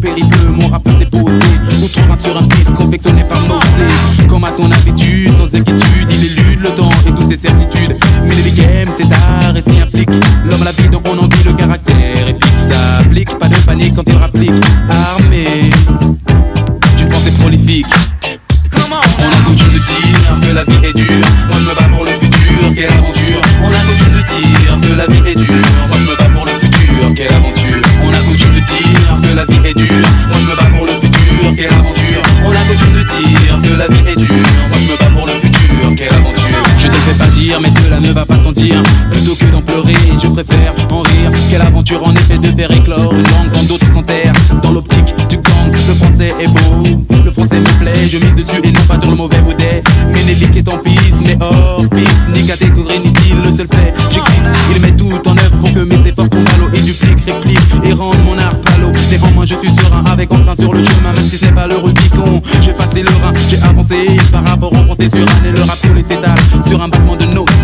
périple, mon rappeur s'est posé. On trouvera sur un beat confectionné par Mosé. Comme à son habitude, sans inquiétude, il élude le temps et toutes ses certitudes. Mais les game, c'est art et s'y implique. L'homme à la vie, donc on en dit le caractère épique. Ça applique, pas de panique quand il rapplique. Armé d'une pensée prolifique. On a coutume de dire que la vie est dure. Moi je me bats pour le futur, quelle aventure. On a coutume de dire que la vie est dure. Moi je me bats pour le futur, quelle aventure. On a coutume de dire que la vie est dure. Moi je me bats pour le futur, quelle aventure. On a coutume de dire que la vie est dure. Moi je me bats pour le futur, quelle aventure. Je ne le fais pas dire, mais cela ne va pas sentir. Plutôt que d'en pleurer, je préfère en rire. Quelle aventure en effet de faire éclore une langue quand d'autres s'enterrent. Dans l'optique du gang, le français est beau. Le français me plaît, je mise dessus et non pas sur le mauvais baudet. Ménélique est en piste, mais hors piste. Ni catégorie ni style, le seul fait, j'existe. Il met tout en œuvre pour que mes efforts tombent à l'eau. Et duplique, réplique et rend mon art palo. Néanmoins je suis serein avec entrain sur le chemin. Même si ce n'est pas le Rubicon, j'ai passé le Rhin. J'ai avancé par rapport au français sur un. Et le rap tous les s'étale sur un battement de nocées.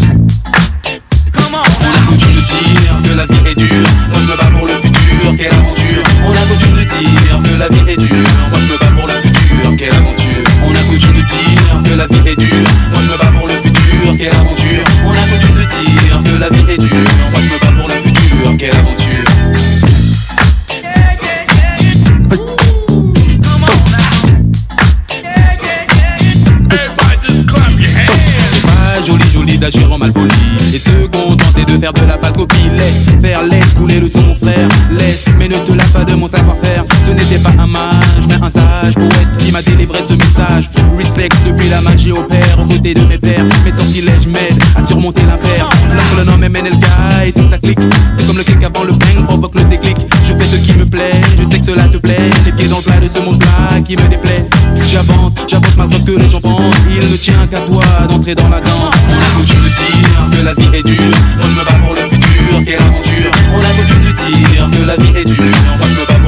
On a coutume de dire que la vie est dure. Moi je me bats pour le futur, quelle aventure. On a coutume de dire que la vie est dure. Moi je me bats pour le futur, quelle aventure. On a coutume de dire que la vie est dure. Moi je me bats pour le futur, quelle aventure. On a coutume de dire que la vie est dure. Moi je me bats pour le futur, quelle aventure. Joli d'agir en malpoli et se contenter de faire de la pâle copie. Laisse couler le son mon frère. Laisse, mais ne te lave pas de mon savoir-faire. Ce n'était pas un mage, mais un sage poète qui m'a délivré ce message. Respect depuis la magie opère aux côtés de mes pères. Mes sortilèges m'aident à surmonter l'impair. Lorsque le nom est MNLK et tout ça clique. C'est comme le clic avant le bang provoque le déclic. Je fais ce qui me plaît, je sais que cela te plaît. Les pieds dans le plat de ce monde plat qui me déplaît. J'avance malgré ce que les gens pensent. Il ne tient qu'à toi d'entrer dans la danse. On a coutume de dire que la vie est dure. Moi je me bats pour le futur, quelle aventure. On a coutume de dire que la vie est dure. Moi je me bats